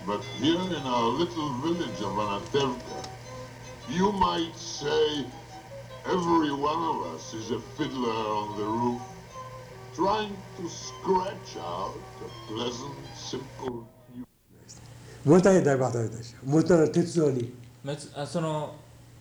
But here in our little village of Anatevka, you might say every one of us is a fiddler on the roof, trying to scratch out a pleasant, simple new. モンタにだいぶ働いたでしょ。モンタの鉄道に。 その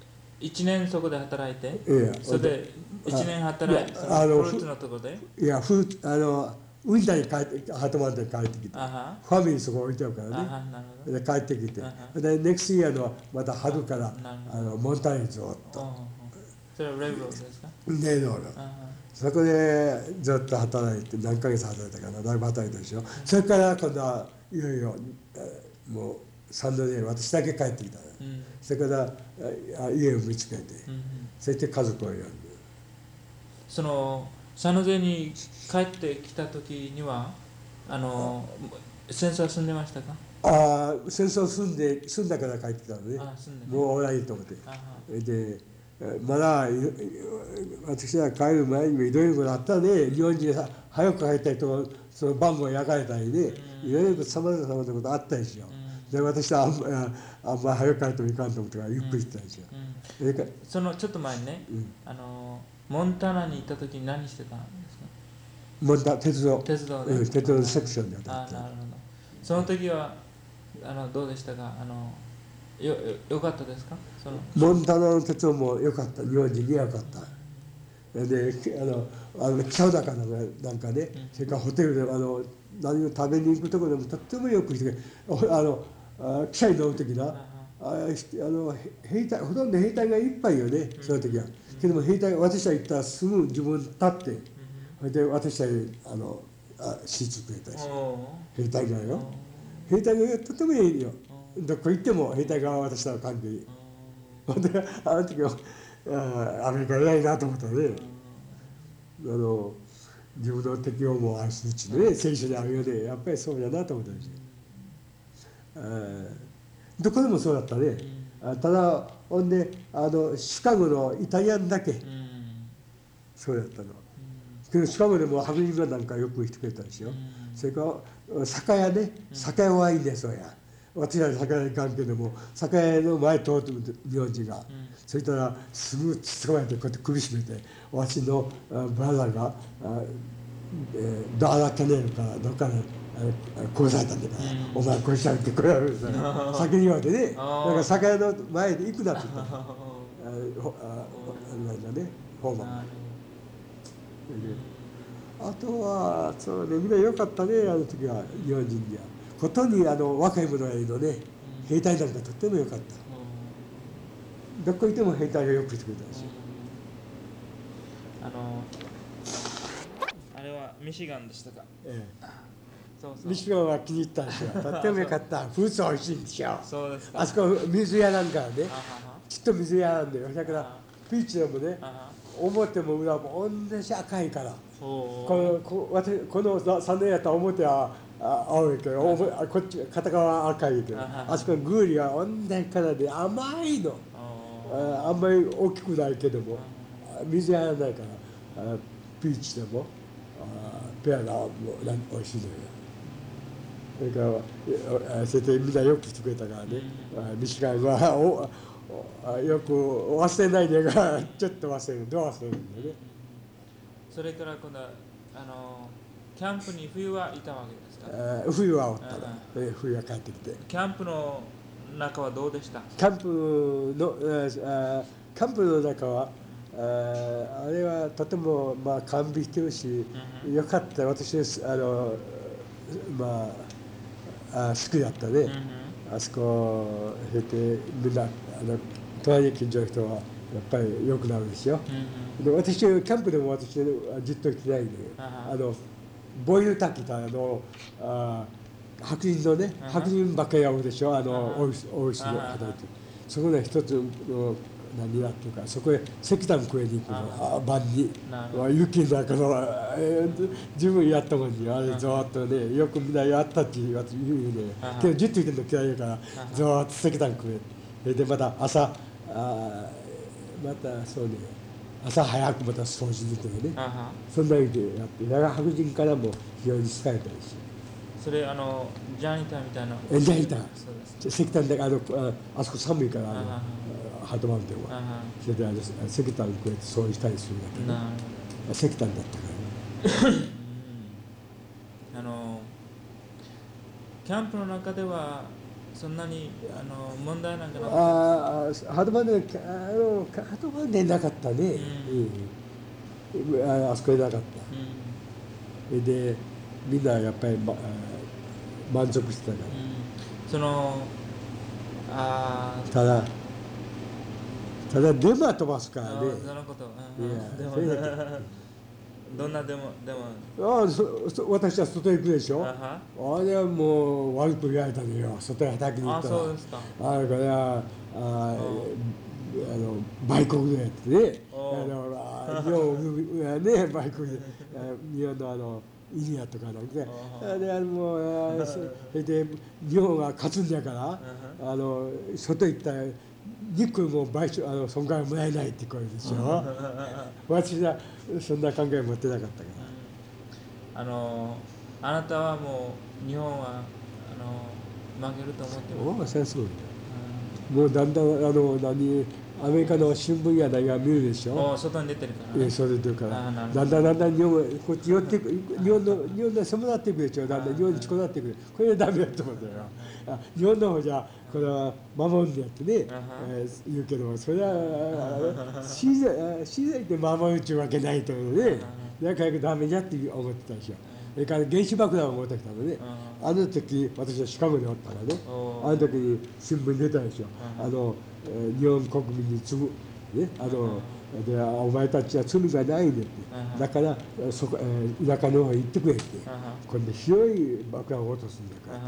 1年そこで働いて、 いやそれで1年働いて、そのフルーツのところで、 いや、ウィンターに帰って、ハートマンで帰ってきて、ファミリーそこ置いてあるからね。で、帰ってきて、で、ネクストイヤーのまた春からモンタにずっと。 それはレイロードですか？ レイロード。そこでずっと働いて、何ヶ月働いたかな、だいぶ働いたでしょ。それから今度はいよいよ、もうサンドで私だけ帰ってきた。それから家を見つけて、そして家族を呼んで。 そのサンノゼに帰ってきた時には戦争は済んでましたか？ 戦争済んだから帰ってきたのね。もうおらいいと思って。で、まだ私が帰る前にもいろいろことあったね。日本人早く帰ったりとその晩も焼かれたりね、いろいろさまざまなことあったですよ。で、私はあんまり早く帰ってもいかんと思ってからゆっくりしてたんですよ。 そのちょっと前にね、モンタナに行った時に何してたんですか？ モンタ鉄道で鉄道のセクションで働いて。なるほど。その時はどうでしたか？よかったですか？ モンタナの鉄道も良かった。日本人に良かった。で、北中なんかね、それからホテルで何を食べに行くところでもとってもよくしてくれ。汽車に乗る時な、兵隊ほとんど兵隊がいっぱいよね、その時は。けども兵隊私は行ったらすぐ自分立って、それで私はシーツくれたし、兵隊がよ。兵隊がとてもいいよ。どこ行っても兵隊が私と関係いい。で、あの時はアメリカ偉いなと思ったね。自分の敵をも愛すうちね、聖書にあるようで、やっぱりそうだなと思ったんですよ。どこでもそうだったね。ただ、ほんで、シカゴのイタリアンだけ、そうだったの。けど、シカゴでも白人がなんかよく来てくれたんですよ。それから、酒屋ね、酒屋はいいね、そうや。私は酒屋に行かんけども、酒屋の前通って日本人が。そしたら、すぐ捕まえて、こうやって首絞めて、私のブラザーが、ドアラキャネルからどっかで殺されたんだから、お前殺しちゃうってこれは先に言われてね、だから酒屋の前で行くなって言った。なんだね、フォーマン。あとは、そうね、みんな良かったね、あの時は、日本人には。ことに若い者がいるのね、兵隊なんかとっても良かった。どこ行っても兵隊がよくしてくれたんですよ。 あれはミシガンでしたか？ ミシガンは気に入ったんですよ。とっても良かった。フルーツは美味しいんですよ。 そうですか。 あそこ水屋なんかね、きっと水屋なんだよ。だからピーチでもね、表も裏も同じ赤いから。この3年やったら表は青いけど、こっち片側赤いけど、あそこのグーリは同じからで甘いの。あんまり大きくないけども、水やらないから、ピーチでもペアが美味しいのよ。それからそれでみんなよくしてくれたからね、ミシガンはよく忘れないでがちょっと忘れるんだよね。 それから今度はキャンプに冬はいたわけですか？ 冬はおったら、冬は帰ってきて。 キャンプの中はどうでした？ キャンプの中はあれはとても完備してるし、よかった。私好きだったね。あそこ経てみんな隣に近所の人はやっぱり良くなるんですよ。で、私キャンプでも私ずっと来てないんで、ボイルタキと白人のね、白人ばっかりやるでしょ、オフィスで働いて。そこで一つの何だっていうか、そこへ石炭食えに行くの、晩に。雪の中の自分やったもんに、あれずっとね、よくみんなやったって言うね。けど、じっといてるの嫌いだから、ずっと石炭食え。で、また朝、そうね、朝早くまた掃除出てね、そんな意味でやって、だから白人からも非常に好かれたりし。 それジャニターみたいな。 ジャニター。 そうです。 石炭であそこ寒いからハードマウンテンは。それで石炭にこうやってそうしたりするんだけど、石炭だったからね。 キャンプの中ではそんなに問題なんかなかった。 ハードマウンテンなかったね。あそこでなかった。でみんなやっぱり満足してたから。ただデマ飛ばすからね。 そのこと。 でどんなでも。 私は外へ行くでしょ。あれはもう悪く言われたのよ。外へ働きに行ったら。 そうですか。 あれから売国のやつね。日本ね売国で日本のイリアとかなんで、もうそれで日本が勝つんだから外行ったら肉も損害もらえないって声でしょ。私はそんな考え持ってなかったから。 あなたはもう日本は負けると思ってます。 そうだよ。もうだんだんアメリカの新聞や何が見るでしょ。 外に出てるからね。 外に出てるから。だんだん日本こっち寄って日本の狭なっていくでしょ。だんだん日本に近くなっていく。これはダメだと思うんだよ。日本の方じゃこれは守るんだってね言うけど、それは強いて守るっていうわけないと思うね。だからダメじゃって思ってたでしょ。それから原子爆弾を持ってきたのね。あの時私はシカゴにおったからね。あの時に新聞に出たでしょ。日本国民に次ぐねでお前たちは罪がないんだって。だから田舎の方へ行ってくれって。これで広い爆弾を落とすんだから。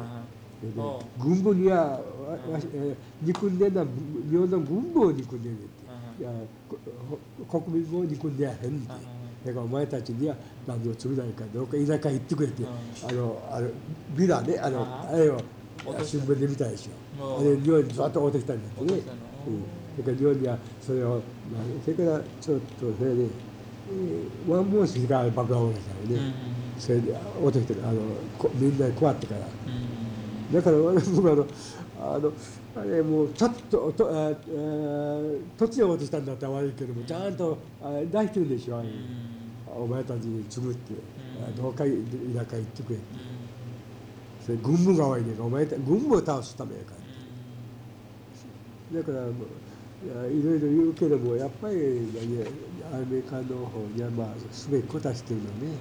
軍部には憎んでんのは日本の軍部を憎んでるって国民を憎んでやへんって。だからお前たちには何の罪ないからどうか田舎へ行ってくれってビラねあれを新聞で見たでしょ。あれ日本にずっと落としたんだってね。それから日本にはそれをそれからちょっとそれでワンモンスが爆弾を落としたのね。それで落としてみんな怖ってから。だから僕あれもうちょっと土地を落としたんだったら悪いけどもちゃんと出してるんでしょ。お前たちに継ぐってどうか田舎行ってくれって。それ軍部が多いねんから軍部を倒すためやから。だからいろいろ言うけどもやっぱりアメリカの方にはすべてこたしてるのね。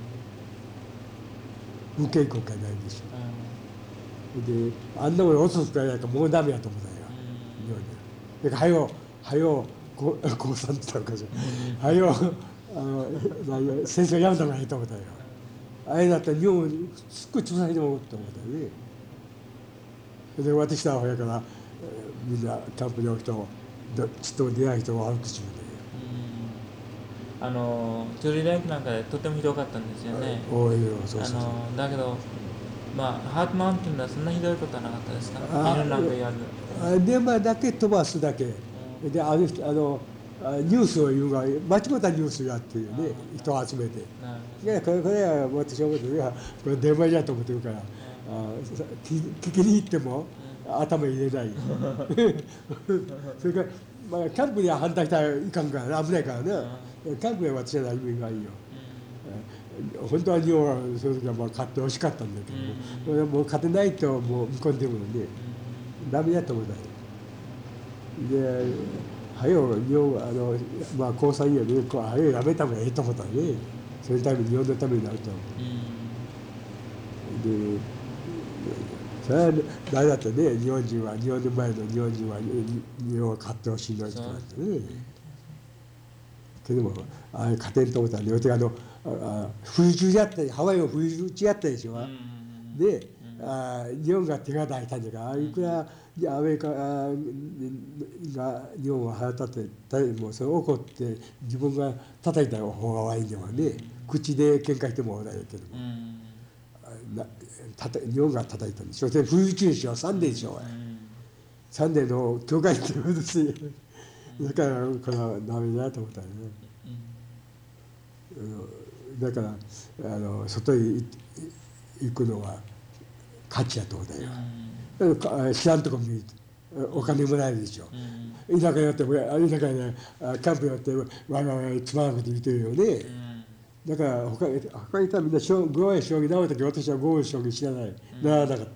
無警告がないんでしょ。であんなもの落とすくらいだともうダメやと思ったよ。だからはよ降参って言ったのかしら。はよ戦争やめた方がいいと思ったよ。あれだったら日本すっごい潰されてもと思ったよね。で私はほやからみんなキャンプにおくとちっと出会い人を悪口言うトゥリーレイクなんかでとてもひどかったんですよね。だけどハートマウンテンではそんなひどいことはなかったですか。犬なんか言わず。 電話だけ飛ばすだけでニュースを言うが間違ったニュースやっていうね人を集めて。これは私は思ってるこれ電話じゃと思ってるから聞きに行っても頭入れない。それからキャンプには反対したらいかんから危ないからね。キャンプは私は何もがいいよ。本当は日本はその時は勝ってほしかったんだけどもう勝てないともう見込んでるのでダメだと思ったよ。ではよ日本高裁よりはよやめた方がいいと思ったね。そのために日本のためになると。でそれは誰だってね日本人は日本の前の日本人は日本は勝ってほしいのにとかってね。けども勝てんと思ったら両手冬中やったハワイを冬中やったでしょ。で日本が手が大したんだからいくらアメリカが日本を腹立てもうそれ怒って自分が叩いた方が悪いのはね口で喧嘩しても悪いけども日本が叩いたんでしょ。それ冬中でしょサンデーでしょ。サンデーの教会って言うしだからこれはダメだと思ったよね。だから外へ行くのは 8やと思ったよ。知らんとこ見るとお金もらえるでしょ。田舎やって田舎でキャンプやってわがわがつまらなくて見てるよね。だから他にいたらみんな5割将棋習う時私は5割将棋知らない習わなかった。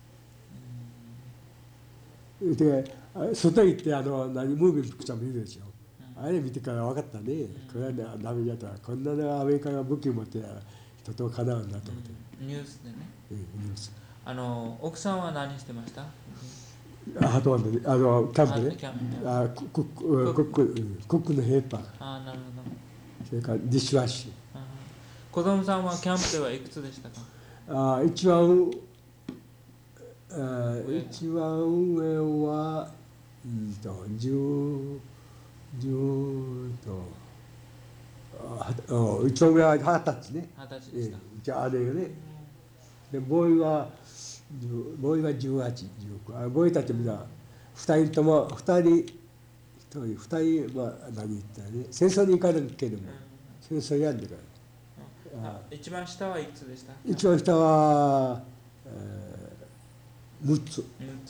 で外行ってムービーピクチャー見るでしょ。あれ見てから分かったね。これはねダメだった。こんなアメリカが武器を持ってとてもかなうんだと思って。 ニュースでね。 ニュース。 奥さんは何してました？ あとはねキャンプね。クックのヘルパー。 ああなるほど。 それからディッシュワッシュ。 子供さんはキャンプではいくつでしたか？ 一番上は一番上は20歳ね。 20歳でした。 じゃああれよね。でボーイは18、19。ボーイたちみんな2人とも2人は何言ったらね戦争に行かなきゃけども戦争やんでから。 一番下はいくつでした？ 一番下は6つ。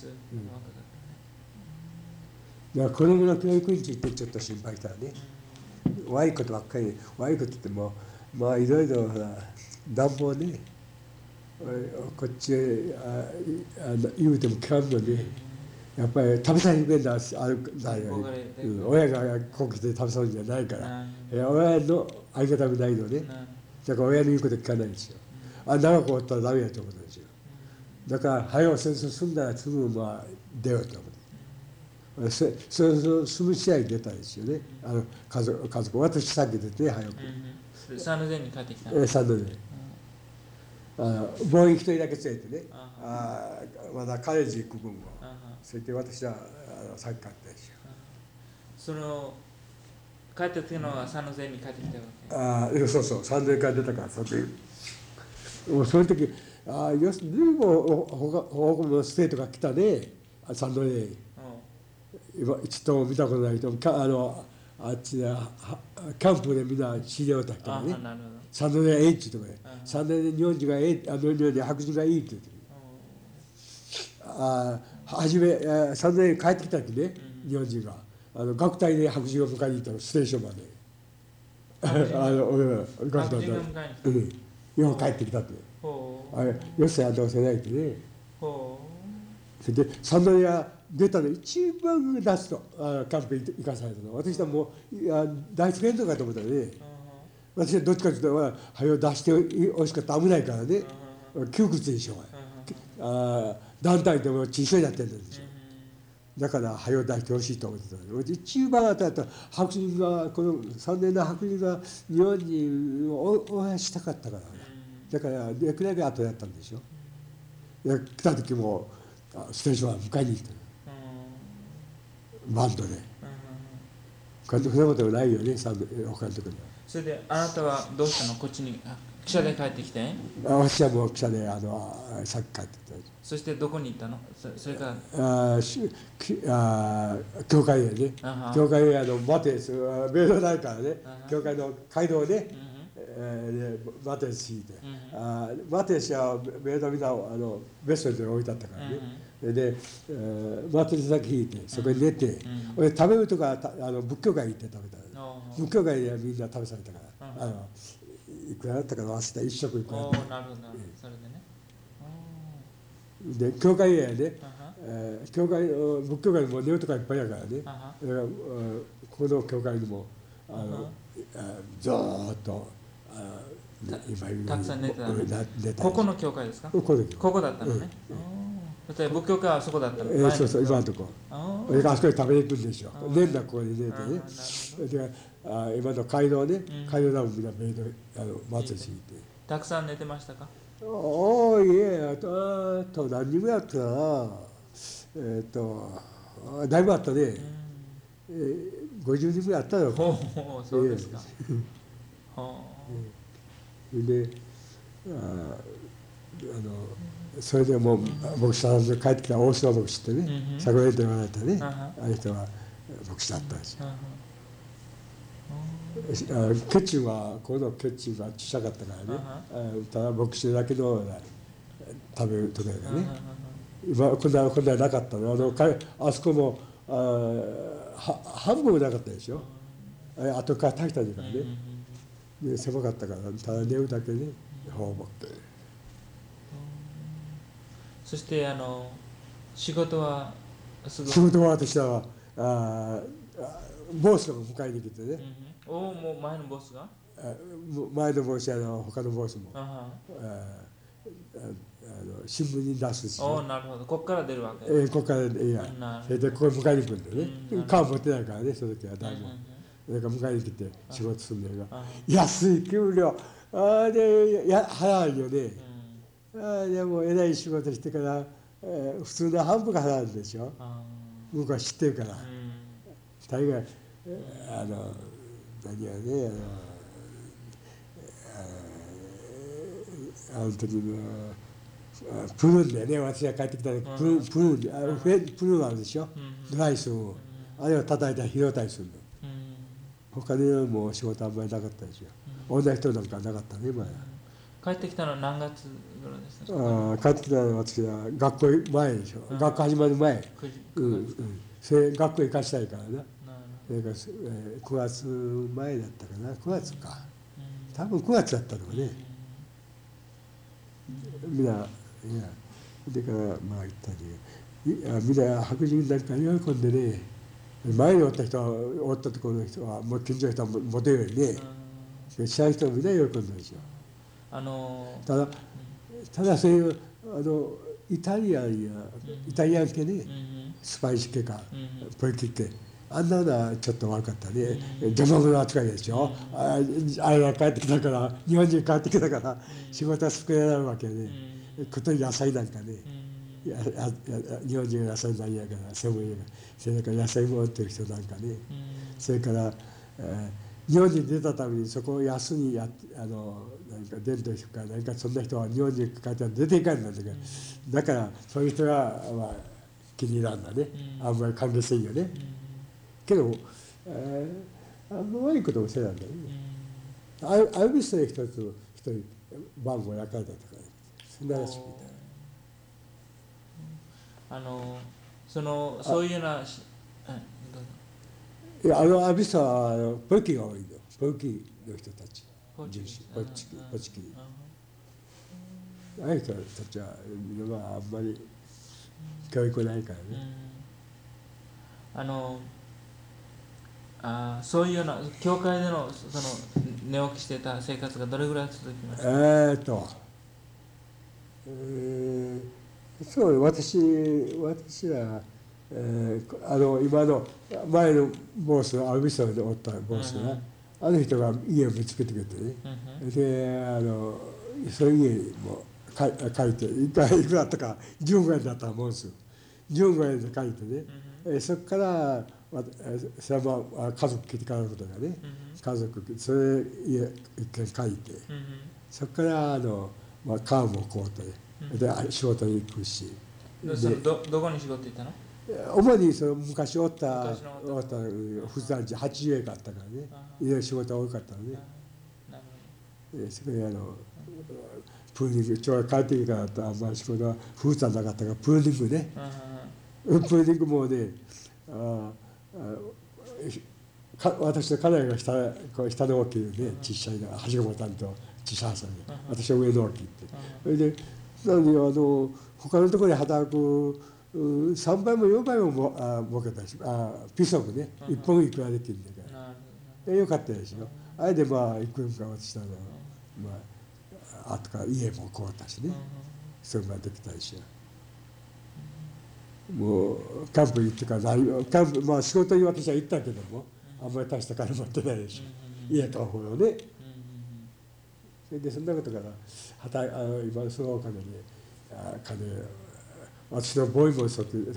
だから子供の教育についてちょっと心配したらね。悪いことばっかり悪いことってもまあいろいろ暖房ねこっちへ言うても聞かんのでやっぱり食べさせる面だ親がこきで食べさせるんじゃないから親の相方がないのね。だから親の言うこと聞かないんですよ。長くおったらダメやと思うんですよ。だから早う戦争済んだらすぐ出ようと思う。住む試合に出たんですよね。家族私先出て早く。 サンノゼに帰ってきた。 サンノゼ。ボーイ一人だけ連れてね。まだカレッジ行く分を。それで私はサッカーやったんですよ。 帰ってきたのはサンノゼに帰ってきたわけ。 そうサンノゼから出たからその時随分他のステートが来たねサンノゼ。今一度も見たことないとあっちでキャンプでみんな知り合った人がねサンノゼHとかねサンノゼ日本人が日本人白人がいいって言って初めサンノゼに帰ってきた時ね日本人が学隊で白人を迎えに行ったのステーションまで学隊で日本帰ってきたってよっしゃどうせないってねそれでサンノゼが出たの一番ラストキャンプ行かされたの私はもう第一フレンドかと思ったらね私はどっちかというと早う出してほしかったら危ないからね窮屈でしょ団体でも小さいやってるんですよだから早う出してほしいと思ってたの一番あった白人がこの3年の白人が日本に応援したかったからだからできるだけ後やったんでしょ来た時もステーションは迎えに行ったバンドで。そんなことないよね、他のところには。 それであなたはどうしたのこっちに汽車で帰ってきて私はもう汽車でさっき帰ってきた。 そしてどこに行ったのそれか教会へね。教会へマテス、米ロないからね。教会の街道でマテス引いて。マテスは米ロみんなベストで置いてあったからね。でマテスだけ引いてそこに寝て俺食べるとか仏教会行って食べた。仏教会でみんな食べされたからいくらだったか忘れた一食いくらだったか。 なるほどそれでね。 で教会へね教会仏教会にも寝るとかいっぱいやからねこの教会にもずーっとたくさん寝てたの。ここの教会ですか？ここだったのね。仏教会はそこだったの。 そう今のとこ俺があそこに食べに行くんですよ。年だここに寝てねで今の街道ね街道だもんみんなメイド松にいてたくさん寝てましたか？ いえ何人ぐらいあったかなだいぶあったね50人ぐらいあったよ。 そうですか。 でそれでもう牧師さんで帰ってきた大島牧師ってねサグレート言われたねあの人は牧師だったんですよ。ケチンはこのケチンは小さかったからねただ牧師だけの食べるとかがね、今こんななかったの。あそこも半分もなかったでしょ。後から炊いた時からね。で狭かったからただ寝るだけね本を持って。 そして仕事は仕事は私はボスが迎えに来てね。 もう前のボスが？ 前のボスや他のボスも新聞に出すし。 なるほど。ここから出るわけ。 ここからいや。それでここに迎えに来るんだよね。カー持ってないからねその時は誰も。だから迎えに来て仕事するんだよ。安い給料で払うよね。でも偉い仕事してから普通の半分が払うんでしょ。僕は知ってるから。大概何やねあの時のプルーンだよね。私が帰ってきたらプルーンあるでしょ。ドライスをあれを叩いたら拾ったりするの。他にもう仕事あんまりなかったでしょ。女人なんかなかったね今や。 帰ってきたのは何月頃ですか？ 帰ってきたのは私は学校前でしょ。学校始まる前。それ学校行かしたいからな。それから9月前だったかな。9月か。多分9月だったのかね。みんな、だからまあ言ったり、みんな白人なんか喜んでね、前におった人は、おったところの人は、もう近所の人はモテるようにね、知らん人はみんな喜んだでしょ。ただそういうイタリアン系ね、スパイス系か、ポリキ系、あんなのはちょっと悪かったね。邪魔者扱いでしょ。あれが帰ってきたから、日本人帰ってきたから、仕事は少なくなるわけね。こと野菜なんかね。日本人は野菜なんやから、専門やから。それから野菜も売ってる人なんかね。それから、日本人出たためにそこを安に何か伝統とか何かそんな人は日本人帰ったら出ていかんなんだけど、だからそういう人が、気に入らんだね。あんまり関係せんよね。けど、あんま悪いこともせなんだよね。アルビスで一人番号焼かれたとか、そんならしくて。 そういうような、 いや、アルビスはポルキが多いの。ポルキの人たち。ポチキ。ああいう人たちは、あんまり教育ないからね。 そういうような教会での寝起きしてた生活がどれぐらい続きました？ そう私は、今の前のボスアルビスでおったボスが、あの人が家を見つけてくれてね、でそういう家も書いていくらあったか15円だったと思うんですよ。15円で書いてね、そこからそれは家族来てからのことがね、家族それ家一軒書いて、そこからカーもこうて、で仕事に行くし。 どこに仕事行ったの？ 主に昔おった普段地80円があったからね、いろいろ仕事が多かったのね。それプーリング、ちょうど帰ってきたからあんまり仕事は風山なかったからプーリングね。プーリングもね、私の家内が下の大きいね、小さいな、はしごボタンと小さいさんで、私は上の大きいって。それで、なのに他のところで働く3倍も4倍も儲けたし、ピソクね、1本いくらできるんだから。よかったでしょ。あれでいくらか渡したの、あとから家も買うたしね、それができたりし。もうキャンプ行ってからキャンプ仕事に私は行ったけどもあんまり大した金持ってないでしょ、家買うほどね。それでそんなことから今そのお金で私のボーイも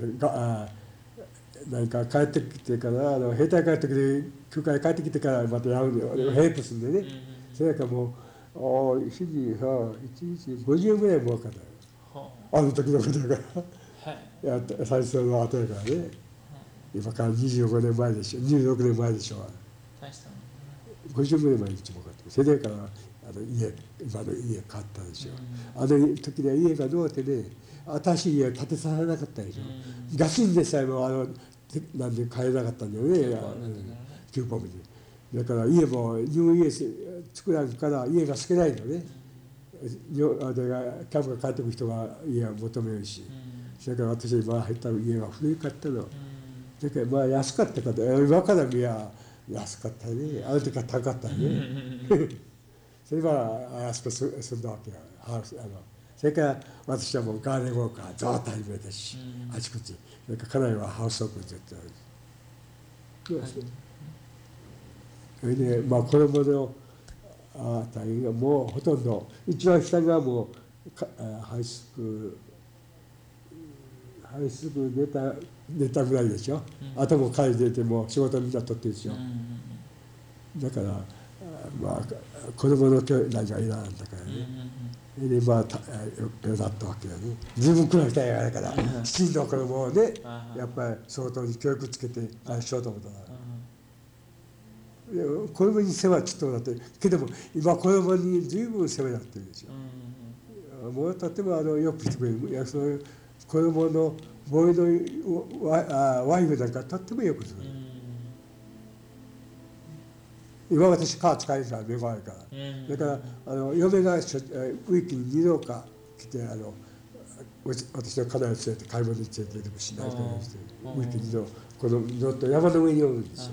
何か帰ってきてから兵隊帰ってきて休暇帰ってきてからまたやるのよ、ヘイプするんでね。それからもう日に1日50円ぐらい儲かったよ、あの時のことだから最初の後やからね。今から25年前でしょ、26年前でしょ。50年前に一番かって、それから今の家買ったでしょ。あの時には家がどうってね、新しい家を建てさせなかったでしょ。ガスンでさえもなんで買えなかったんだよね、キューポムで。だから家もニュー家作らんから家が少ないのね。キャンプが帰ってくる人が家を求めるし。それから私今入った家が古かったの。だからまあ安かったから、今から見や安かったね。あの時は高かったね。それからあそこ住んだわけよ。それから私はもうガーデンウォーカーずっと始めたし、あちこち。それから家内はハウスオープンずっとやる。それでまあ子供の大変がもうほとんど一番下がもうハイスクール出たぐらいでしょ。あとも帰り出ても仕事みんな取ってるでしょ。だからまあ子供の教育がいらなんだからね。でまあよだったわけよね。自分くらいしたいやから、7人の子供をね、やっぱり相当に教育つけてしようと思ったから。子供に世話ちょっとなってるけども今子供に十分世話になってるでしょ。もうとってもよくしてくれる。いやそういう子供のボーイのワイフなんかとってもよくする。今私カー使えるから恵まれるから。だから嫁がウィークに2度か来て私の家内を連れて買い物に連れて行ってもしないとかしてウィークに2度このずっと山の上におるんですよ。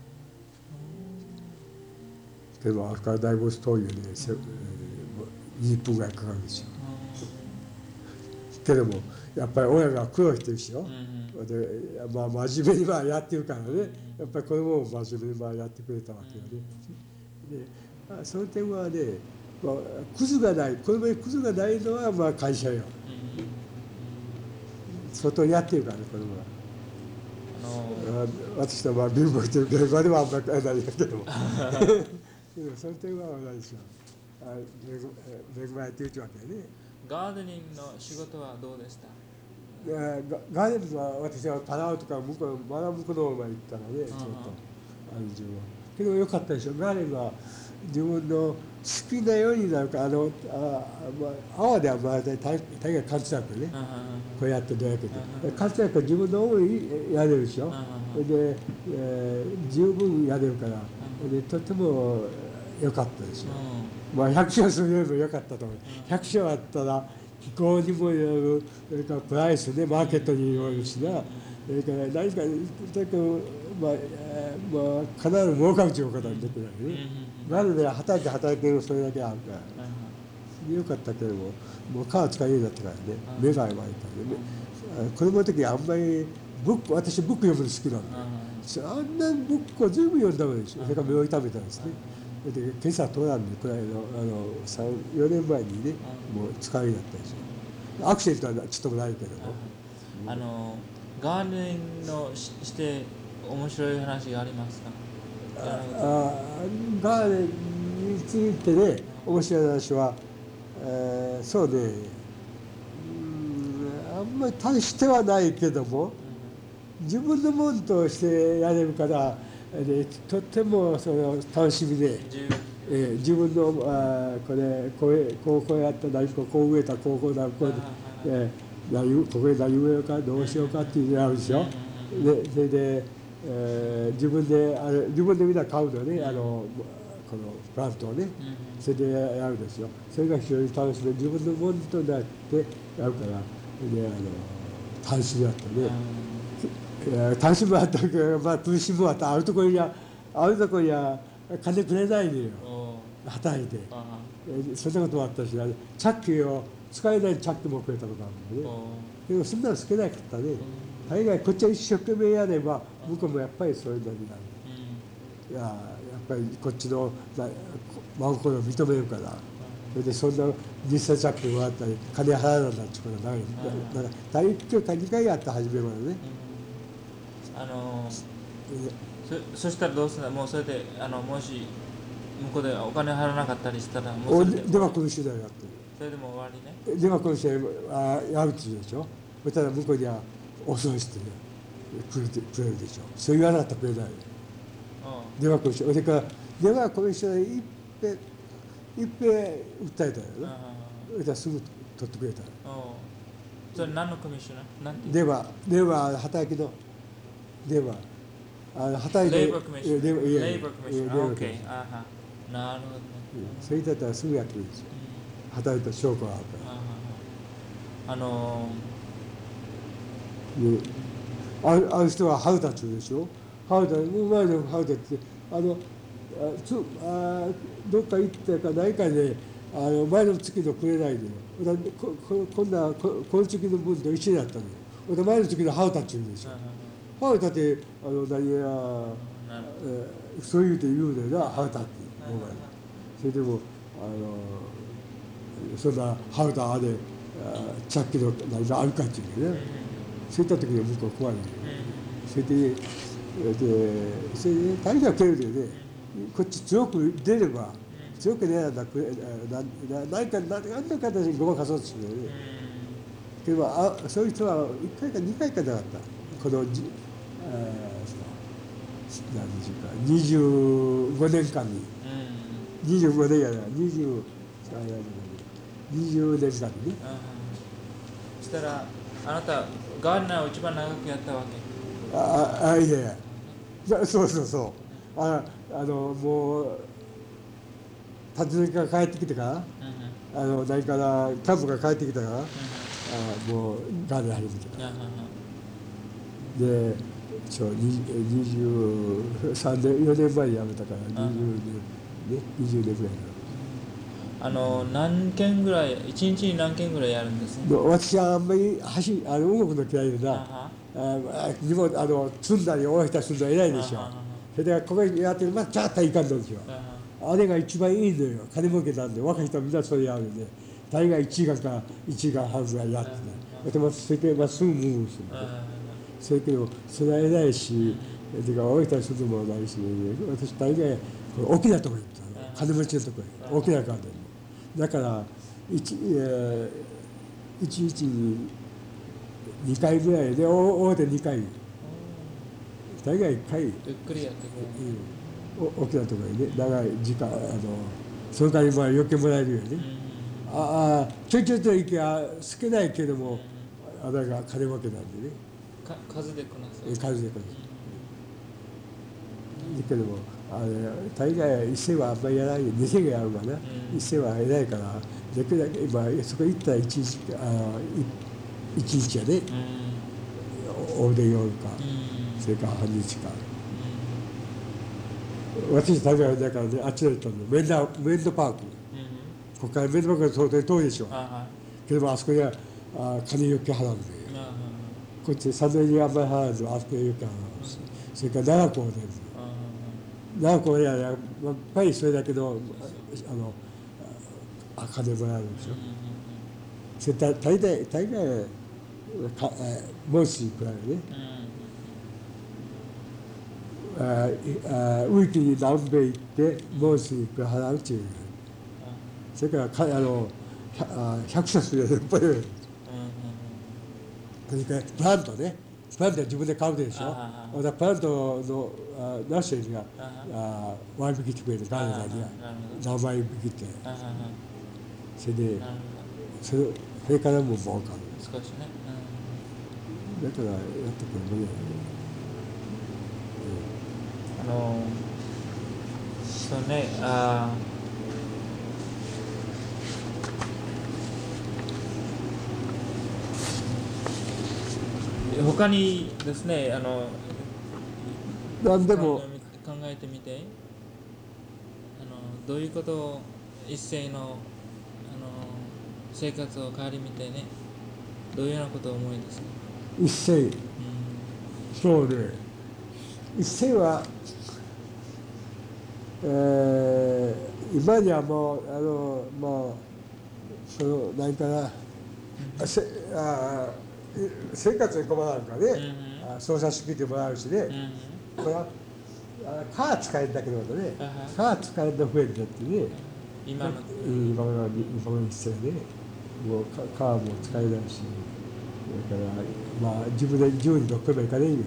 でもあれからだいぶ遠いよね、20分ぐらいかかるんですよ。けどもやっぱり親が苦労してるでしょ。でまあ真面目にやってるからね、やっぱり子供も真面目にやってくれたわけよね。でその点はね、クズがない子供にクズがないのはまあ会社よ。相当やってるからね子供は。私の貧乏してるけど今でもあんまりないんだけどもその点は同じですよ。恵まれているわけね。 ガーデニングの仕事はどうでした？ ガーデニングは私はパラオとか向こうまだ向こうの方まで行ったのでちょっと自分は。けどよかったでしょ。ガーデニングは自分の好きなようになるから泡ではまあ大概感じなくね。こうやってどうやって活躍は自分の思いやれるでしょ。で、十分やれるからでとても良かったですよ。まあ100勝するよりも良かったと思う。100勝あったら飛行にもよる、それからプライスねマーケットによるしな、それから何かだけど必ず儲かるということはできないね。なので働いてるそれだけあるから。良かったけどもう皮使えるようになったからね目が悪いからね。子供の時あんまり私ブック読むの好きなの。あんなブックを全部読んだのでしょ。それから目を痛めたんですね。で今朝トランでくらいの4年前にねもう使いになったでしょ。アクセントはちょっともないけども。 ガーデニングのして面白い話がありますか？ ガーデンについてね面白い話は、そうねあんまり大してはないけども自分のもんとしてやれるからとっても楽しみで、自分のこうやった何かこう植えたこうなここで何植えようかどうしようかっていうのがあるでしょ。それで自分でみんな買うのねこのプラントをね。それでやるんですよ。それが非常に楽しみで自分のものとなってやるから楽しみだったね。楽しみあったけど苦しみもあった。あるところには金くれないのよ働いて。そんなこともあったしチャッキを使えないチャッキもくれたことあるんだね。でもそんなの少なかったね。大概こっちは一生懸命やれば向こうもやっぱりそういうのになる。やっぱりこっちの真心を認めるから。それでそんな実際チャッキもらったり金払わないってことはない。だから1回2回やった初めまでね。 そしたらどうするの？もうそれでもし向こうでお金払わなかったりしたらもうそれで電話来る次第やってる。 それでも終わりね。 電話来る次第やるって言うでしょ。そしたら向こうには遅いしてねくれるでしょ。そう言わなかったらくれない。電話来る人それから電話来る人いっぺんいっぺん訴えたよね。それからすぐ取ってくれた。 それ何のコミッショナー？ 電話働きの電話働いてレイバーコミッショナー。レイバーコミッショナー。OK。なるほどね。 それだったらすぐやってくれるんですよ。働いた証拠があるから。ある人はハウタって言うでしょ。ハウタ、前のハウタってどっか行ったか何かで前の月のくれないでよ。今度はこの月の分と一緒になったのよ。前の月のハウタって言うんですよ。ハウタってそういうて言うのよな、ハウタって。それでもそんなハウタでチャッキの何があるかっていうね。そういった時には向こう怖いのよ。それで大概経由でね、こっち強く出れば、強く出れば何か何の形にごまかそうとするよね。けどそういう人は1回か2回かなかった。この何でしょうか、25年間に。25年やな、20年間にね。 そしたら、あなた、ガーデナーを一番長くやったわけ？ いやいや、そう。もう、訪ねから帰ってきてから、何からキャンプから帰ってきたから、もうガーデナー始めてから。で、23年、4年前に辞めたから、20年ぐらい何件ぐらい、1日に何件ぐらいやるんですか？ 私はあんまり動くの嫌いでな、荷物積んだり下ろしたりするのは偉いでしょ。それでここにやってる、まあ、ちゃったらいかんのですよ。あれが一番いいのよ。金儲けなんで、若い人はみんなそれやるんで、大概1時間か1時間半ぐらいやってね。それでまっすぐムーブする。それけど、それは偉いし、下ろしたりするのもないし、私大概大きなところに行ったの。金持ちのところに、大きなガーデンに。だから1日に2回ぐらいで、大手2回、大概1回、 ゆっくりやってくれる。 大きなところにね、長い時間、その代わり余計もらえるよね。ちょいちょいと行けば少ないけども、あれが金儲けなんでね。 数でこなす。 数でこなす。だけども、大概1000はあんまりやらないで、2000がやるかな。1000は偉いから、できるだけそこ行ったら1日やね。大手夜か、それから半日か。私大概だからね、あっちで行ったの、メンドパーク。ここからメンドパークが相当遠いでしょ。けどもあそこには金よけ払うんで。こっち3年にあんまり払わず、あそこによけ払う。それから奈良港で。奈良港ややっぱりそれだけど金もらえるでしょ。それ大概モンスリーくらいね。ウィークに南米行ってモンスリーくらい払うっていう。それから100冊でいっぱいいる。それからプラントね。プラントは自分で買うでしょ。プラントのナッシュが割引してくれる、ガーデナーには何枚引きって。それで、それからも儲かる。 少しね。 だからやってくれるね。 そうね、他にですね、 何でも考えてみて、どういうことを一斉の生活を変わり見てね、どういうようなことを思いですか？ 一斉、そうね、一斉は、今にはもうその何かな、生活に困らんからね、操作式でもらうしね、これはカー使えるんだけどね、カー使えるの増えるんだってね、今の一斉ね、もうカーも使えないし、だから自分で自由にどっかも行かないよね。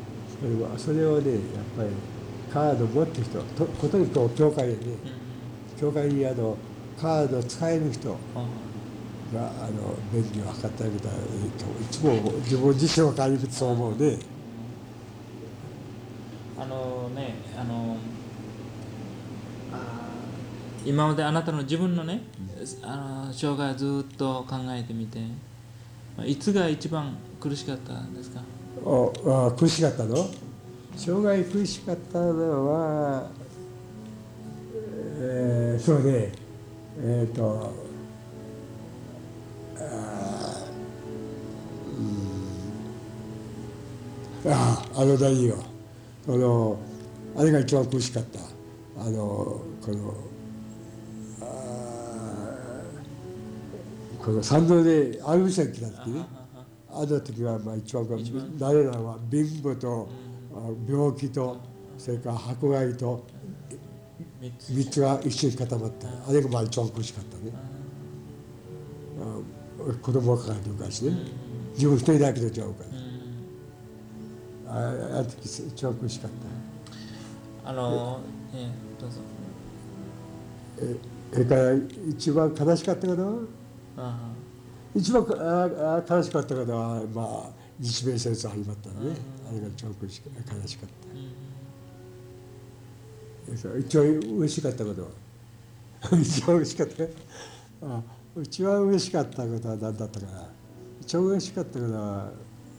それをね、やっぱりカード持ってる人、ことに教会でね、 教会にカード使える人が便宜を図ってあげたらいいといつも自分自身は感じてそう思うね。 今まであなたの自分のね、生涯をずっと考えてみて、いつが一番苦しかったんですか？ 苦しかったの？生涯苦しかったのは、そうね、何よ、あれが一番苦しかった。この参道でアルミさん来た時ね、あの時は一番慣れないのは貧乏と病気とそれから迫害と3つが一緒に固まった。あれが一番苦しかったね。子供が抱えてるからしね、自分一人だけでちゃうから、あの時一番苦しかった。 どうぞ。 それから一番悲しかったかな。一番悲しかったことは、日米戦争始まったのね。あれが一番悲しかった。一番嬉しかったことは一番嬉しかった一番嬉しかったことは何だったかな。一番嬉しかったことは、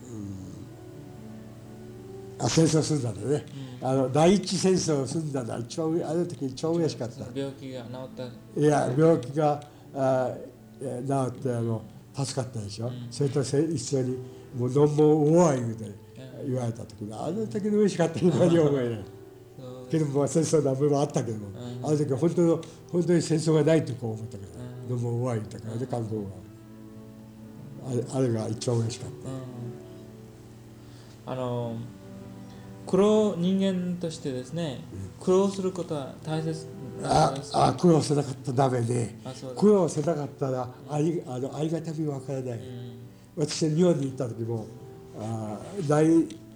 戦争するんだね。第一戦争を済んだのは一番あの時一番嬉しかった。 病気が治った。 いや、病気が治って助かったでしょ。それと一緒にもうノンモンオア言うて言われた時のあの時の嬉しかった今に思えない。けども戦争の部分あったけども、あの時本当に戦争がないとこう思ったから、ノンモンオア言ったからね、韓国は。あれが一番嬉しかった。 人間としてですね、苦労することは大切。 苦労せなかったらダメで、苦労せなかったらありがたみがわからない。私は日本に行った時も第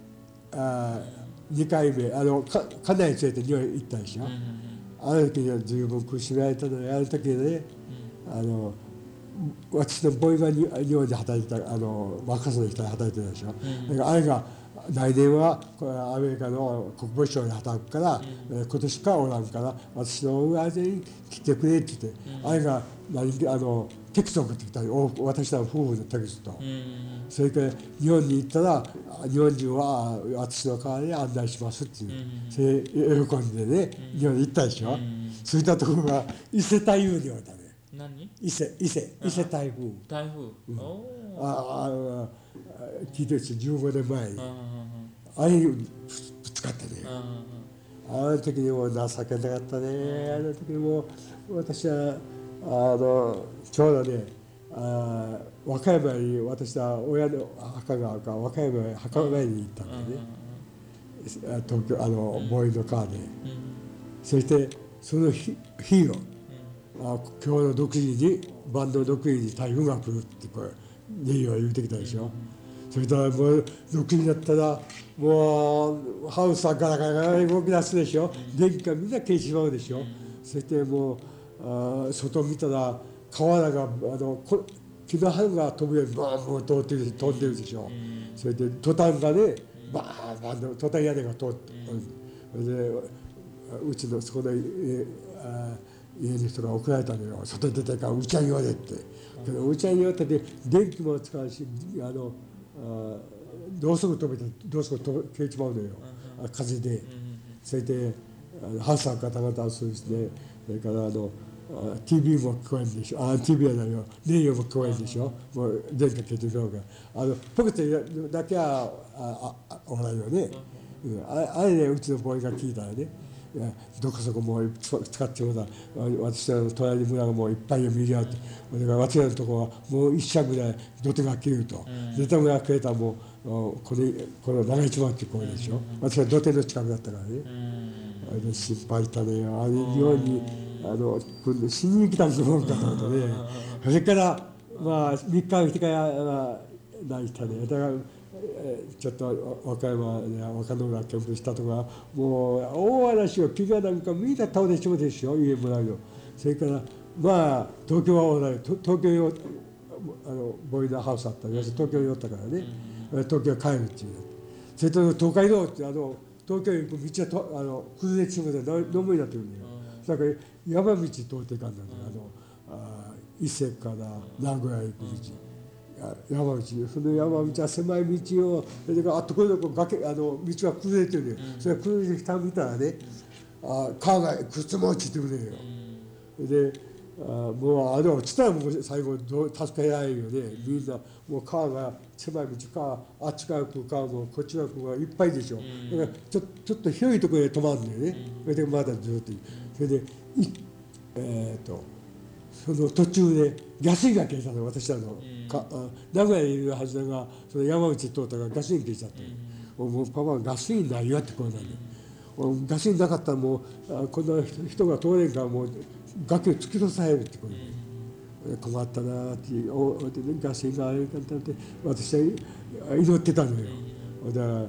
2回目家内に連れて日本に行ったでしょ。あの時には十分苦しめられたので、あの時ね、私のボーイが日本で働いてた若狭の人で働いてたでしょ。だからあれが来年はアメリカの国防省で働くから、今年からおらんから私の裏に来てくれって言って、あれがテキストを送ってきたり、私らの夫婦のテキスト、それから日本に行ったら日本人は私の代わりに案内しますっていう、それ喜んでね日本に行ったでしょ。そういったところが伊勢台風に言われたね。 何？ 伊勢台風。 台風。 聞いてるし15年前にあれにぶつかったね。あの時にも情けなかったね。あの時にも私はちょうどね和歌山に私は親の墓があるから和歌山に墓参りに行ったんだよね。東京ボーイの川で。そしてその日よ、今日の6時に晩の6時に台風が来るってこれネギは言うてきたでしょ。それからもう6時になったらもうハウスはガラガラガラ動き出すでしょ。電気がみんな消えてしまうでしょ。そしてもう外を見たら瓦が木の葉が飛ぶようにバーンと飛んでるでしょ。それでトタンがねバーントタン屋根が通って、それでうちのそこの家の人が送られたのよ。外に出てから打ち上げまでって。けど打ち上げまでって電気も使うしろうそく止めてろうそく消えちまうのよ、風で。それでハウスの方々はそうですね。それからTV も聞こえるでしょ。TV はないよ、レイオも聞こえるでしょ。もう電気消えてるからポケットだけはおらんよね。あれね、うちのボーイが聞いたらね、どこそこもう使ってもらう、私の隣の村がもういっぱい見るよって。だから私のとこはもう一社ぐらい土手が切ると。土手が切れたらもうこの長一番ってこれでしょ。私は土手の近くだったからね。あれで心配したね。あれ日本に今度死にに来たんと思うかと思ってね。それから3日してから泣いたね。だからちょっと和歌山で若野がキャンプしたとかもう大嵐を木がなんかみんな倒れちまうでしょ。家もらうよ。 それからまあ東京は同じ東京よボイラーハウスあったり東京に寄ったからね、東京帰るっていう。それと東海道って東京へ行く道は崩れちまでどんもになってるんだよ。だから山道通っていかんだけど伊勢から名古屋へ行く道。山道その山道は狭い道をそれからところどころ道が崩れてるね、それが崩れてきた見たらね川が靴も落ちてくるよ、でもう落ちたらもう最後助けられるよね、みんなもう川が狭い道あっちから来る川もこっちから来る川いっぱいでしょ、だからちょっと広いところで止まるんだよね、それでまだずっとそれでその途中でガスが消えたの私名古屋にいるはずだがその山内通ったからガスに消えちゃって、もうパパはガスにないよってこうなんで、ガスになかったらもうこんな人が通れんからもう崖を突き落とされるってこう困ったなってガスがあれかって私は祈ってたのよ。だから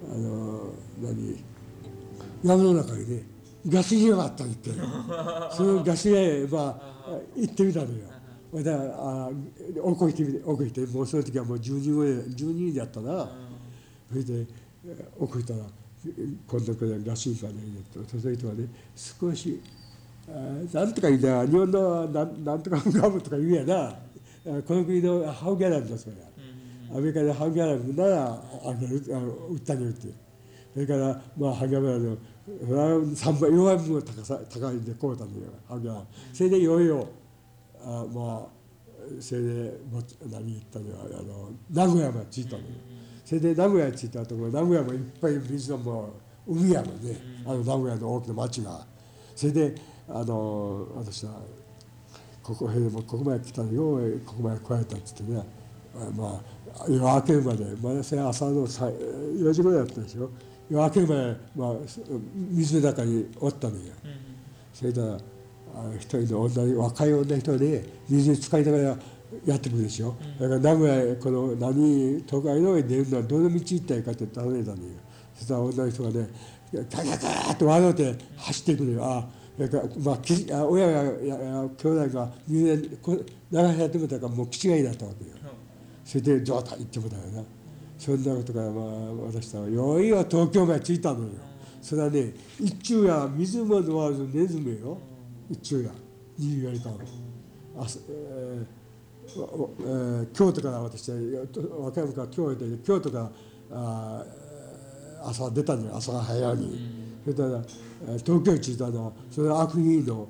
山の中にねガス屋があったんって、そのガス屋へ行ってみたのよ。だから奥行ってもうその時はもう12人でやったな。それで奥行ったら今度これガスがねその人はね少しなんとか言うんだよ、日本のなんとかガムとか言うやな、この国のハウギャランだそれ、アメリカでハウギャランなら売ってあげるって、それからまあハウギャランの3倍4倍分の高いんで買うたんだよハウギャラン。それでいよいよまあそれで何言ったのよ名古屋まで着いたのよ。それで名古屋に着いたところ名古屋もいっぱい水のもう海やのね、名古屋の大きな町が。それで私はここまで来たのよ、ここまで来られたっつってね、まあ夜明けるまで朝の4時ぐらいだったんですよ。夜明けるまで、水の中におったのよ。それから一人の若い女一人で水に浸かりながらやってくるでしょ。だから名古屋へこの東海道へ出るのはどの道行ったらいいかって頼んだのよ。そしたら女の人がねガガガーッと笑うて走っていくのよ。親や兄弟がみんな流しやってもたからもう気違いだったわけよ。それで状態行ってもたよな。そんなことから私はよいよ東京まで着いたのよ。それはね一昼夜水も飲まず寝ずめよ。一昼夜24時間京都から私は和歌山から京都から朝出たのよ、朝が早いに。それから東京に着いたのそれは秋日の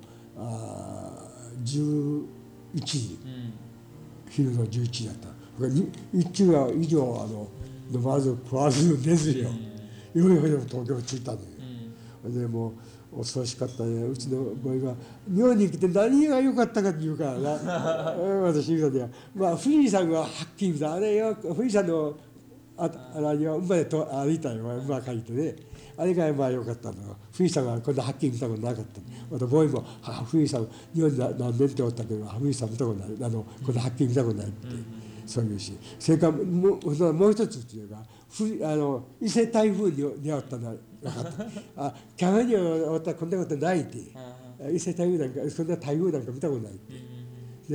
11時、昼の11時だった。一昼夜以上飲まず食わず寝ずよ、いよいよ東京に着いたのよ。でもう恐ろしかったね。うちのボーイが日本に来て何が良かったかって言うからな私言うたんだよ。富士山がはっきり見たあれよ、富士山の何を馬で歩いたよ、馬借りてね、あれが良かったの。富士山がこんなはっきり見たことなかった。またボーイも富士山日本に何年っておったけど富士山見たことない、こんなはっきり見たことないって、そういうし、それからもう一つっていうか伊勢台風に出会ったのは分かった。キャメにおったらこんなことないって、伊勢台風なんかそんな台風なんか見たことないって。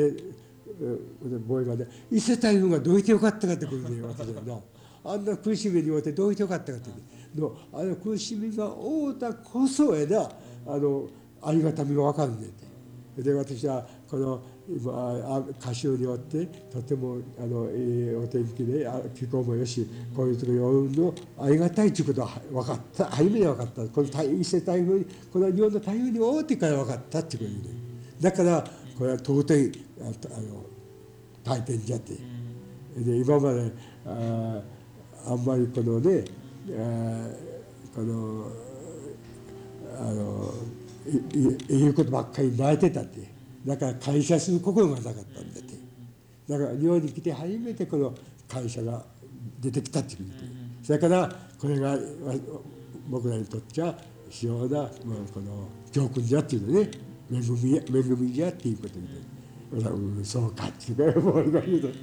でボーイがね伊勢台風がどういてよかったかってことで言われてるな。あんな苦しみにおいてどういてよかったかっての苦しみが負うたこそやなありがたみが分かるねん。で私はこの歌集によってとてもお天気で気候もよしこういうところを読むのありがたいということは分かった、初めて分かった。この伊勢台風にこの日本の台風に覆ってから分かったっていうことで、だからこれは尊い大天じゃって。で今まであんまりこのね言うことばっかり泣いてたって、だから感謝する心がなかったんだって。だから日本に来て初めてこの感謝が出てきたっていうことで、それからこれが僕らにとっちゃ非常なこの教訓じゃっていうのね、恵みじゃっていうことで、そうかっていうか僕が言うと。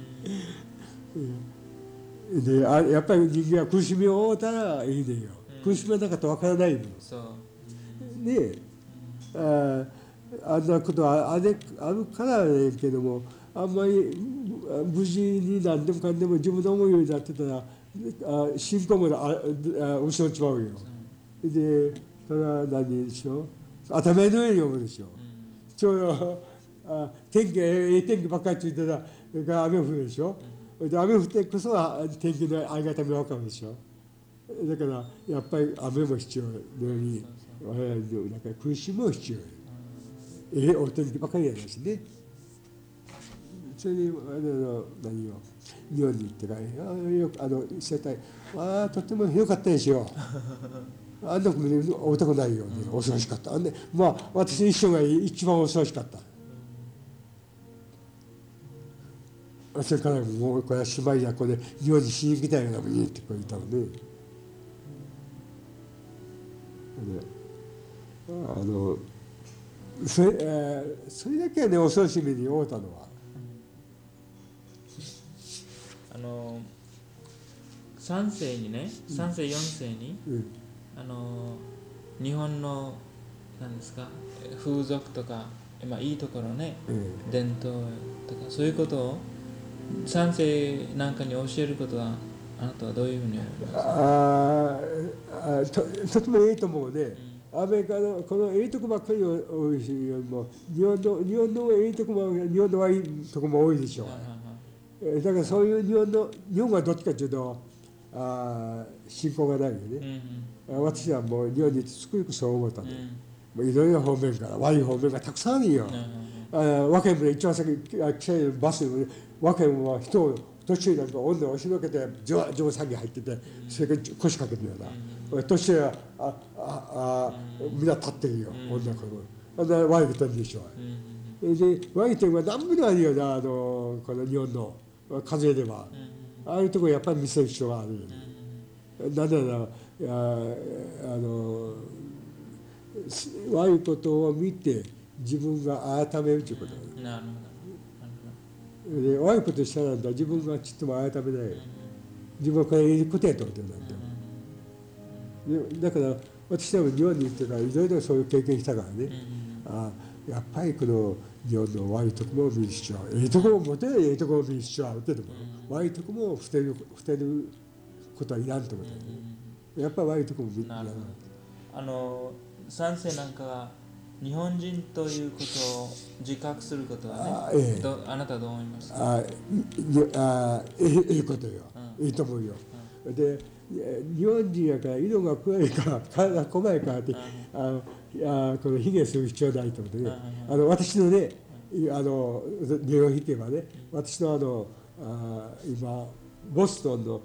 でやっぱり人間は苦しみを負うたらいいねよ。苦しみはなかったら分からないの。ねえあんなことはあるからねけども、あんまり無事に何でもかんでも自分の思うようになってたら信仰も失っちまうよ。でそれは何でしょう、当たり前のように読むでしょう。ちょうど天気ばっかりついてたら雨降るでしょ。で雨降ってこそは天気のありがたみが分かるでしょ。だからやっぱり雨も必要のように我々の中で苦しみも必要。お天気ばっかりやないしね。それで何を日本に行ってから世帯とても良かったですよ。あんな男ないように恐ろしかった。まあ私の一生が一番恐ろしかった。それからもうこれはしまいやこれ日本にしに来たようなもんにってこう言ったのね。それだけはね恐ろしみに遭うたのは。 3世にね、3世4世に、日本の何ですか風俗とか、いいところね、伝統とかそういうことを3世なんかに教えることはあなたはどういうふうに思いますか？ とてもいいと思うね。アメリカのこのいいとこばっかり多いしよりも日本のいいとこも日本の悪いとこも多いでしょう。だからそういう日本はどっちかというと信仰がないよね。私はもう日本につくづくそう思ったんで、いろいろ方面から悪い方面がたくさんあるよ。和歌山で一番先に来たバスで和歌山は人を途中なんか女を押しのけて上手に入っててそれから腰掛けてるような途中はみんな立ってるよ女の子も。あんな悪いことでしょう。で悪い点は何もあるよなこの日本の風では。ああいうところやっぱり見せる必要があるよね。なんで悪いことを見て自分が改めるということだ。なるほど。で悪いことしたら自分がちっとも改めない。自分はこれいいことやったことなんだよ。だから私は日本に行ってからいろいろそういう経験したからね。やっぱりこの日本の悪いところも見る必要ある。いいところも持てないいいところも見る必要あるけども、悪いところも捨てることはいらんってことだよね。やっぱり悪いところも見らない。 3世なんかは日本人ということを自覚することはね、あなたはどう思いますか？ いいことよ。いいと思うよ。で日本人やから色が暗いから体が細いからってこの卑下する必要ないと思ってね。私のね例を引けばね、私の今ボストンの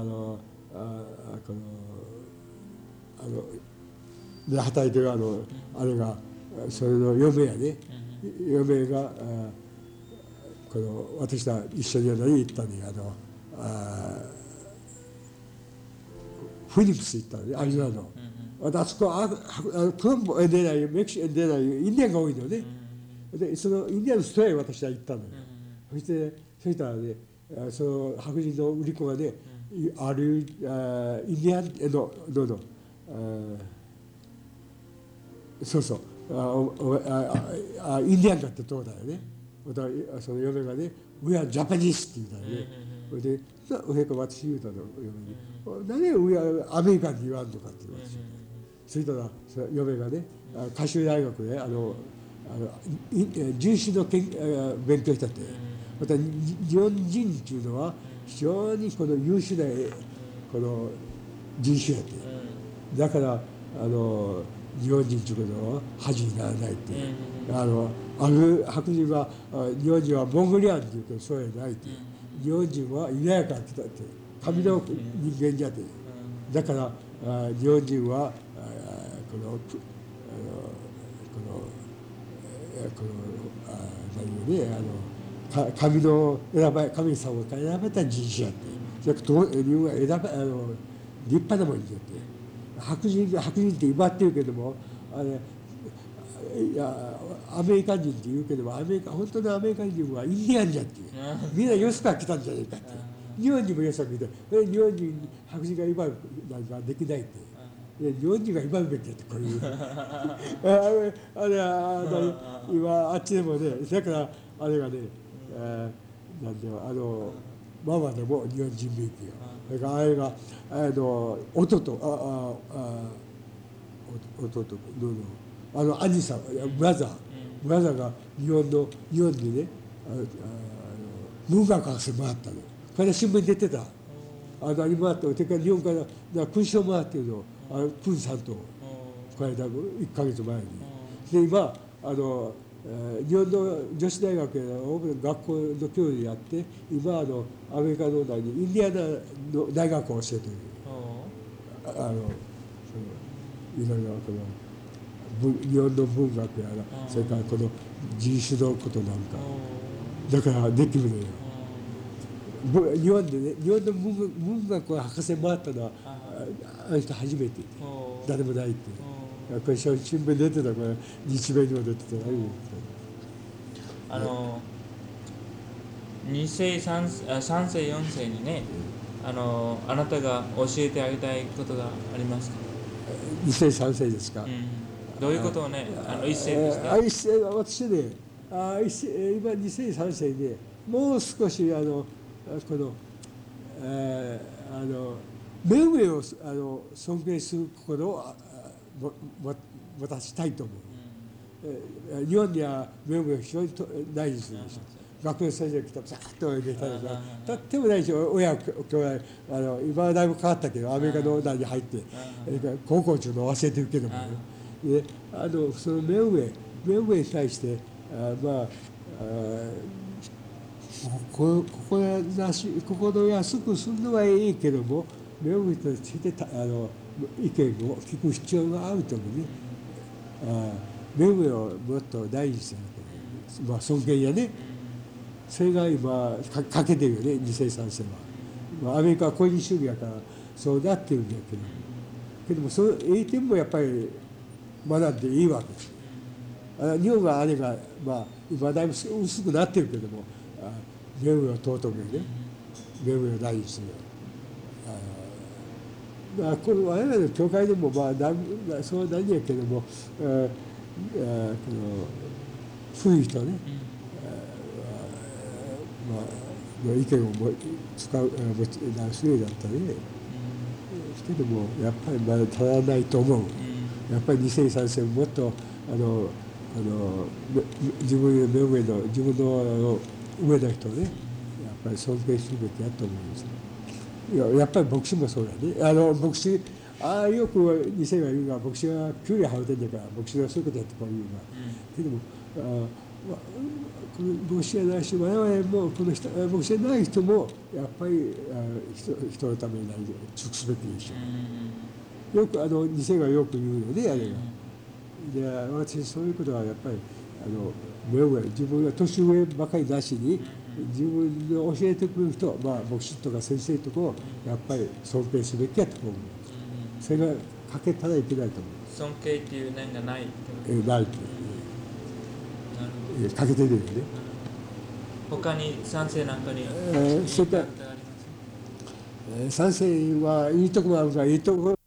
で働いてるあれがそれの嫁やね。嫁がこの私と一緒に行ったねフィニックス行ったのね、アリゾナの。あそこコロンボ出ないメキシコ出ないインディアンが多いのね。でそのインディアンのストアへ私は行ったのよ。そしたらねその白人の売り子がねあるインディアンのそうそうインディアンかってどうだよね。その嫁がね「We are Japanese」って言ったらね。それで上から私言うたの嫁に「何でWe are アメリカンに言わんのか」って言われて。そしたら嫁がねカシュ大学で人種の勉強したって。また日本人っていうのは非常にこの優秀なこの人種やって。だから日本人ということは恥にならないって。ある白人は日本人はモンゴリアンっていうけどそうやないって。日本人はユダヤから来たって。神の人間じゃって。だから日本人は神様を選べた人種やって。日本は立派なもんじゃって。白人って威張ってるけどもアメリカ人って言うけども本当のアメリカ人はインディアンじゃっていう。みんなよそから来たんじゃないかって。日本人もよそから来て日本人白人が威張るなんかできないって。 いや日本人が今のべきだってこういう今あっちでもねだからあれがね、なんだよママでも日本人びいきよ。だからあれが弟兄さんブラザーが日本にね文学博士もらったの。これ新聞に出てた。何もらったの。てか日本から勲章もらってるの。プンさんとこの間1ヶ月前に。で今日本の女子大学や学校の教授やって今アメリカのインディアナの大学を教えてる。いろいろ日本の文学やらそれからこの人種のことなんかだからできるのよ。日本でね日本の文学を博士もらったのはあの人初めて誰もないって。これ新聞出てたこれ日米にも出てた 2世3世4世にねあなたが教えてあげたいことがありますか。 2世3世ですか、 どういうことをね1世ですか。 私ね今2世3世でもう少しこの目上を尊敬する心を持たせたいと思う。日本には目上を非常に大事にするでしょ。学園先生が来たらさっと入れたりとかとっても大事。親兄弟今はだいぶ変わったけどアメリカの代に入って高校中の忘れてるけどもね。でその目上に対して心安くするのはいいけども目上に対して意見を聞く必要があると思うね。目上をもっと大事にする、尊敬やねそれが今欠けてるよね2世3世は。アメリカは個人主義やからそうなってるんだけどもそのいい点もやっぱり学んでいいわけです。日本はあれが今だいぶ薄くなってるけども目上を尊くね目上を大事にする。この我々の教会でもそうなんやけども古い人ねの意見を使うするようになったね。けどもやっぱりまだ足らないと思う。やっぱり2世3世もっと自分の目上の自分の上の人をねやっぱり尊敬するべきだと思うんです。やっぱり牧師もそうだね。牧師よく2世が言うのは牧師は給料払うてんだから牧師はそういうことやってこう言うのは。けどもこの牧師じゃないし我々もこの牧師じゃない人もやっぱり人のために尽くすべきでしょう。よく2世がよく言うのであれが。で私そういうことはやっぱり目上自分が年上ばかりなしに自分の教えてくれる人牧師とか先生とかをやっぱり尊敬すべきやと思う。それが欠けたらいけないと思う。 尊敬っていう念がないない欠けてるよね。 他に3世なんかにそれから3世はいいところもあるからいいところ